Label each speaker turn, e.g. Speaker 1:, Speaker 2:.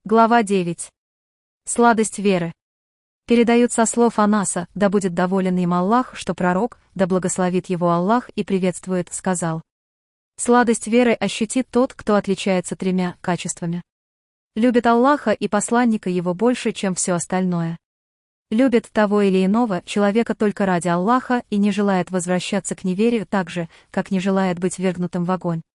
Speaker 1: Глава 9. Сладость веры. Передают со слов Анаса: «Да будет доволен им Аллах, что пророк, да благословит его Аллах и приветствует, сказал: сладость веры ощутит тот, кто отличается тремя качествами. Любит Аллаха и посланника его больше, чем все остальное. Любит того или иного человека только ради Аллаха и не желает возвращаться к неверию так же, как не желает быть ввергнутым в огонь.